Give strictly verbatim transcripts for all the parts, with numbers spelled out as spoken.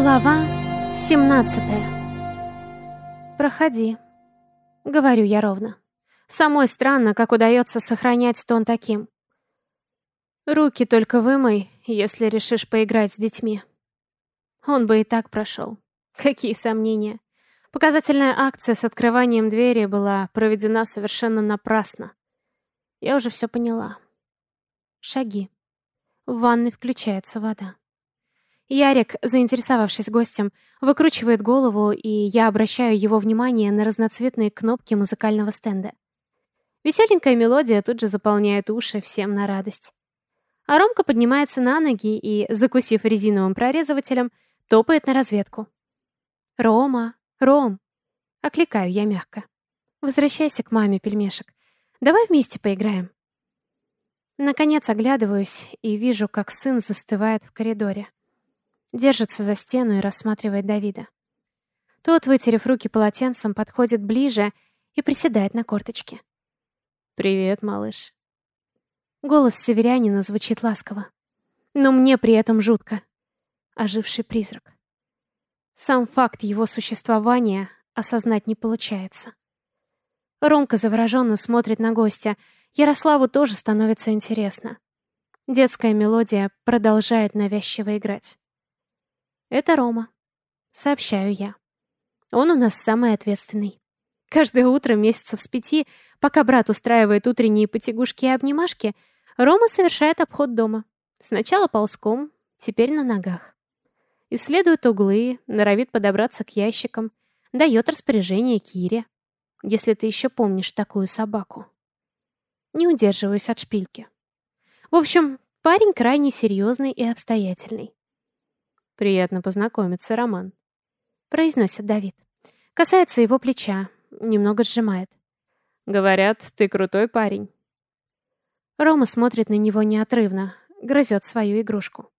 Глава семнадцатая. «Проходи», — говорю я ровно. Самой странно, как удается сохранять тон таким. «Руки только вымой, если решишь поиграть с детьми». Он бы и так прошел. Какие сомнения. Показательная акция с открыванием двери была проведена совершенно напрасно. Я уже все поняла. Шаги. В ванной включается вода. Ярик, заинтересовавшись гостем, выкручивает голову, и я обращаю его внимание на разноцветные кнопки музыкального стенда. Веселенькая мелодия тут же заполняет уши всем на радость. А Ромка поднимается на ноги и, закусив резиновым прорезывателем, топает на разведку. «Рома! Ром!» — окликаю я мягко. «Возвращайся к маме, пельмешек. Давай вместе поиграем». Наконец оглядываюсь и вижу, как сын застывает в коридоре. Держится за стену и рассматривает Давида. Тот, вытерев руки полотенцем, подходит ближе и приседает на корточке. «Привет, малыш». Голос северянина звучит ласково. Но мне при этом жутко. Оживший призрак. Сам факт его существования осознать не получается. Ромка завороженно смотрит на гостя. Ярославу тоже становится интересно. Детская мелодия продолжает навязчиво играть. «Это Рома», — сообщаю я. «Он у нас самый ответственный. Каждое утро месяцев с пяти, пока брат устраивает утренние потягушки и обнимашки, Рома совершает обход дома. Сначала ползком, теперь на ногах. Исследует углы, норовит подобраться к ящикам, дает распоряжение Кире. Если ты еще помнишь такую собаку». Не удерживаюсь от шпильки. В общем, парень крайне серьезный и обстоятельный. «Приятно познакомиться, Роман», — произносит Давид. Касается его плеча, немного сжимает. «Говорят, ты крутой парень». Рома смотрит на него неотрывно, грызет свою игрушку.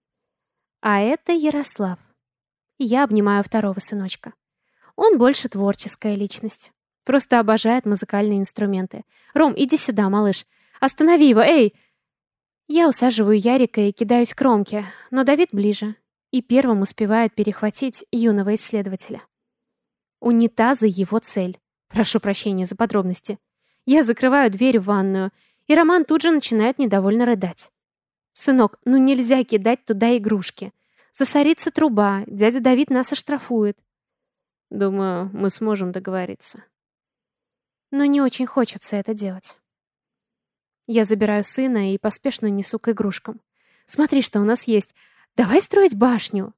А это Ярослав. Я обнимаю второго сыночка. Он больше творческая личность. Просто обожает музыкальные инструменты. «Ром, иди сюда, малыш. Останови его, эй!» Я усаживаю Ярика и кидаюсь к Ромке, но Давид ближе и первым успевает перехватить юного исследователя. Унитазы — его цель. Прошу прощения за подробности. Я закрываю дверь в ванную, и Роман тут же начинает недовольно рыдать. «Сынок, ну нельзя кидать туда игрушки. Засорится труба, дядя Давид нас оштрафует». «Думаю, мы сможем договориться». Но не очень хочется это делать. Я забираю сына и поспешно несу к игрушкам. «Смотри, что у нас есть. Давай строить башню!»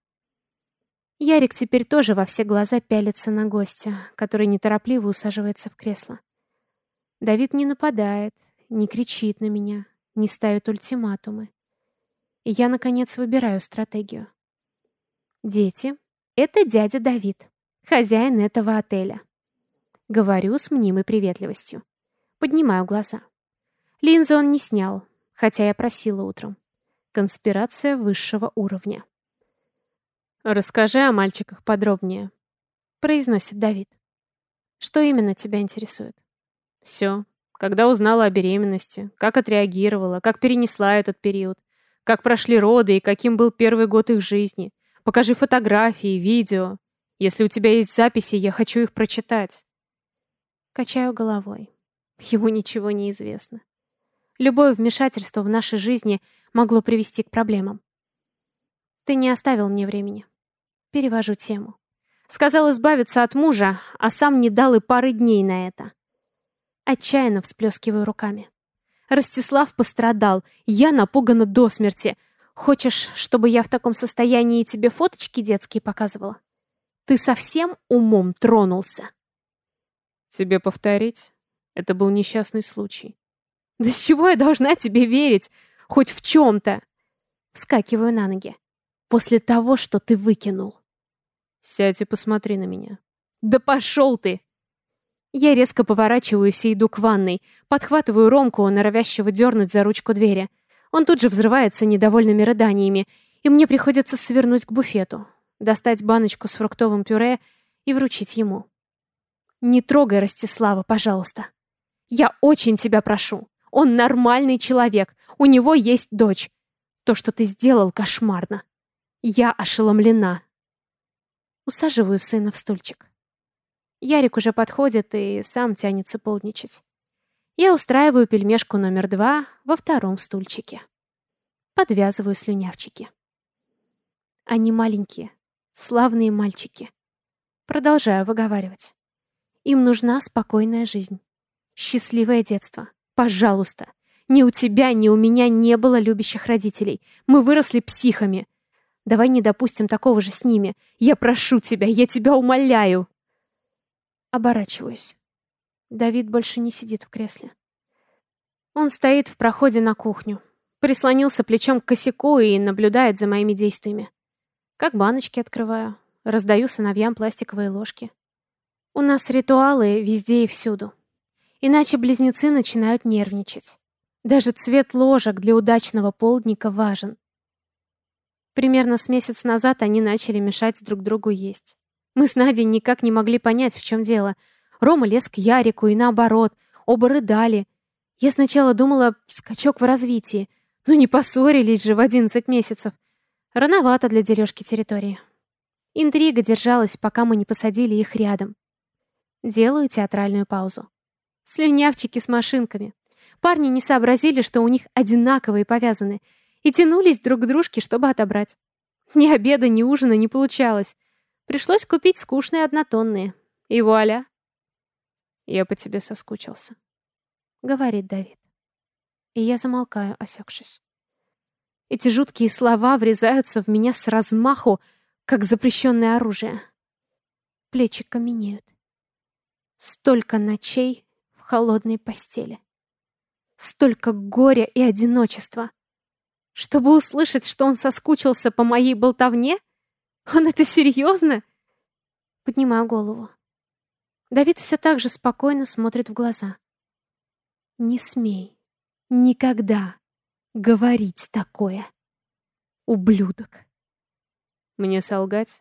Ярик теперь тоже во все глаза пялится на гостя, который неторопливо усаживается в кресло. Давид не нападает, не кричит на меня, не ставит ультиматумы. И я, наконец, выбираю стратегию. «Дети, это дядя Давид, хозяин этого отеля». Говорю с мнимой приветливостью. Поднимаю глаза. Линзы он не снял, хотя я просила утром. Конспирация высшего уровня. «Расскажи о мальчиках подробнее», — произносит Давид. «Что именно тебя интересует?» «Все. Когда узнала о беременности, как отреагировала, как перенесла этот период, как прошли роды и каким был первый год их жизни. Покажи фотографии, видео. Если у тебя есть записи, я хочу их прочитать». Качаю головой. Ему ничего не известно. Любое вмешательство в нашей жизни могло привести к проблемам. «Ты не оставил мне времени». Перевожу тему. Сказал избавиться от мужа, а сам не дал и пары дней на это. Отчаянно всплескиваю руками. Ростислав пострадал, я напугана до смерти. Хочешь, чтобы я в таком состоянии тебе фоточки детские показывала? Ты совсем умом тронулся? Тебе повторить? Это был несчастный случай. Да с чего я должна тебе верить? Хоть в чем-то. Вскакиваю на ноги. После того, что ты выкинул. Сядь и посмотри на меня. Да пошел ты! Я резко поворачиваюсь и иду к ванной. Подхватываю Ромку, норовящего дернуть за ручку двери. Он тут же взрывается недовольными рыданиями, и мне приходится свернуть к буфету, достать баночку с фруктовым пюре и вручить ему. Не трогай Ростислава, пожалуйста. Я очень тебя прошу. Он нормальный человек. У него есть дочь. То, что ты сделал, кошмарно. Я ошеломлена. Усаживаю сына в стульчик. Ярик уже подходит и сам тянется полдничать. Я устраиваю пельмешку номер два во втором стульчике. Подвязываю слюнявчики. Они маленькие, славные мальчики. Продолжаю выговаривать. Им нужна спокойная жизнь. Счастливое детство. Пожалуйста. Ни у тебя, ни у меня не было любящих родителей. Мы выросли психами. Давай не допустим такого же с ними. Я прошу тебя, я тебя умоляю. Оборачиваюсь. Давид больше не сидит в кресле. Он стоит в проходе на кухню. Прислонился плечом к косяку и наблюдает за моими действиями. Как баночки открываю. Раздаю сыновьям пластиковые ложки. У нас ритуалы везде и всюду. Иначе близнецы начинают нервничать. Даже цвет ложек для удачного полдника важен. Примерно с месяц назад они начали мешать друг другу есть. Мы с Надей никак не могли понять, в чем дело. Рома лез к Ярику и наоборот. Оба рыдали. Я сначала думала, скачок в развитии. Но не поссорились же в одиннадцать месяцев. Рановато для дележки территории. Интрига держалась, пока мы не посадили их рядом. Делаю театральную паузу. Слюнявчики с машинками. Парни не сообразили, что у них одинаковые повязаны, и тянулись друг к дружке, чтобы отобрать. Ни обеда, ни ужина не получалось. Пришлось купить скучные однотонные. И вуаля. «Я по тебе соскучился», — говорит Давид. И я замолкаю, осекшись. Эти жуткие слова врезаются в меня с размаху, как запрещенное оружие. Плечи каменеют. Столько ночей в холодной постели. Столько горя и одиночества. Чтобы услышать, что он соскучился по моей болтовне? Он это серьезно? Поднимаю голову. Давид все так же спокойно смотрит в глаза. Не смей никогда говорить такое, ублюдок. Мне солгать?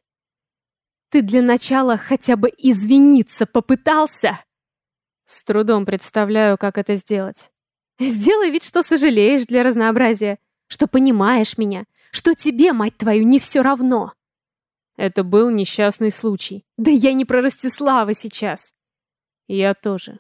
Ты для начала хотя бы извиниться попытался? С трудом представляю, как это сделать. Сделай вид, что сожалеешь для разнообразия, что понимаешь меня, что тебе, мать твою, не все равно. Это был несчастный случай. Да я не про Ростислава сейчас. Я тоже.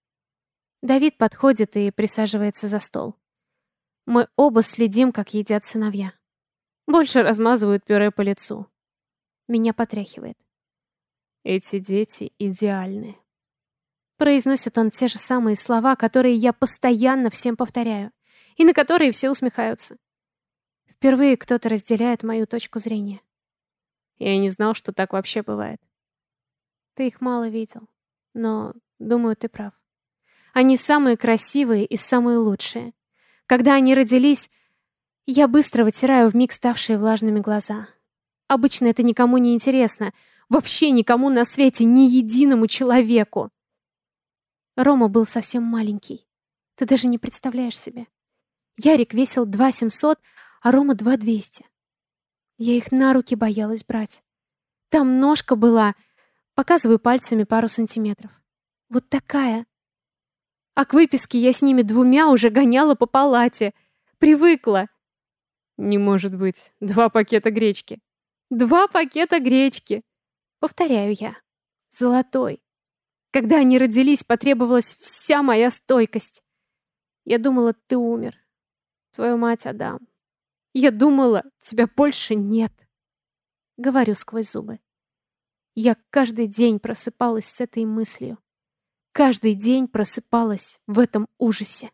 Давид подходит и присаживается за стол. Мы оба следим, как едят сыновья. Больше размазывают пюре по лицу. Меня потряхивает. Эти дети идеальны. Произносит он те же самые слова, которые я постоянно всем повторяю, и на которые все усмехаются. Впервые кто-то разделяет мою точку зрения. Я не знал, что так вообще бывает. Ты их мало видел, но, думаю, ты прав. Они самые красивые и самые лучшие. Когда они родились, я быстро вытираю вмиг ставшие влажными глаза. Обычно это никому не интересно. Вообще никому на свете, ни единому человеку. Рома был совсем маленький. Ты даже не представляешь себе. Ярик весил два семьсот, а Рома два двести. Я их на руки боялась брать. Там ножка была, показываю пальцами пару сантиметров. Вот такая. А к выписке я с ними двумя уже гоняла по палате. Привыкла. Не может быть. Два пакета гречки. Два пакета гречки. Повторяю я. Золотой. Когда они родились, потребовалась вся моя стойкость. Я думала, ты умер. Твою мать отдам. Я думала, тебя больше нет. Говорю сквозь зубы. Я каждый день просыпалась с этой мыслью. Каждый день просыпалась в этом ужасе.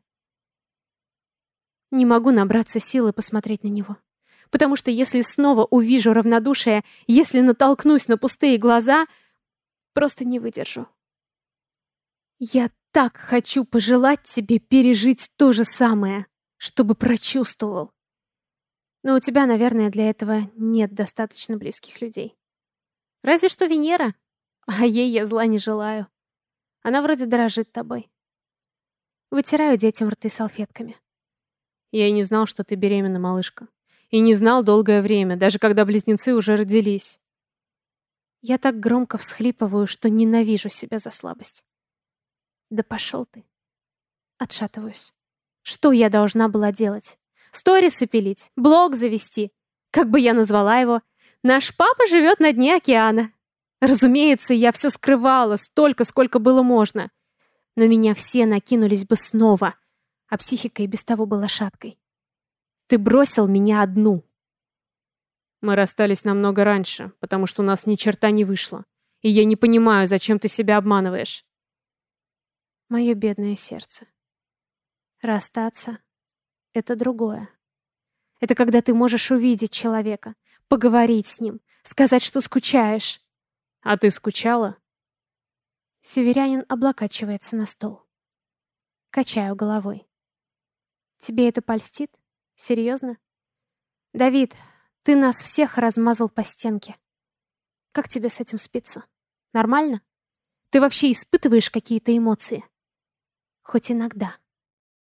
Не могу набраться силы посмотреть на него. Потому что если снова увижу равнодушие, если натолкнусь на пустые глаза, просто не выдержу. Я так хочу пожелать тебе пережить то же самое, чтобы прочувствовал. Но у тебя, наверное, для этого нет достаточно близких людей. Разве что Венера, а ей я зла не желаю. Она вроде дорожит тобой. Вытираю детям рты салфетками. Я и не знал, что ты беременна, малышка. И не знал долгое время, даже когда близнецы уже родились. Я так громко всхлипываю, что ненавижу себя за слабость. Да пошел ты. Отшатываюсь. Что я должна была делать? Сторисы пилить? Блог завести? Как бы я назвала его? Наш папа живет на дне океана. Разумеется, я все скрывала, столько, сколько было можно. Но меня все накинулись бы снова, а психика и без того была шаткой. Ты бросил меня одну. Мы расстались намного раньше, потому что у нас ни черта не вышло. И я не понимаю, зачем ты себя обманываешь. Мое бедное сердце. Расстаться — это другое. Это когда ты можешь увидеть человека, поговорить с ним, сказать, что скучаешь. А ты скучала? Северянин облокачивается на стол. Качаю головой. Тебе это польстит? Серьезно? Давид, ты нас всех размазал по стенке. Как тебе с этим спится? Нормально? Ты вообще испытываешь какие-то эмоции? Хоть иногда.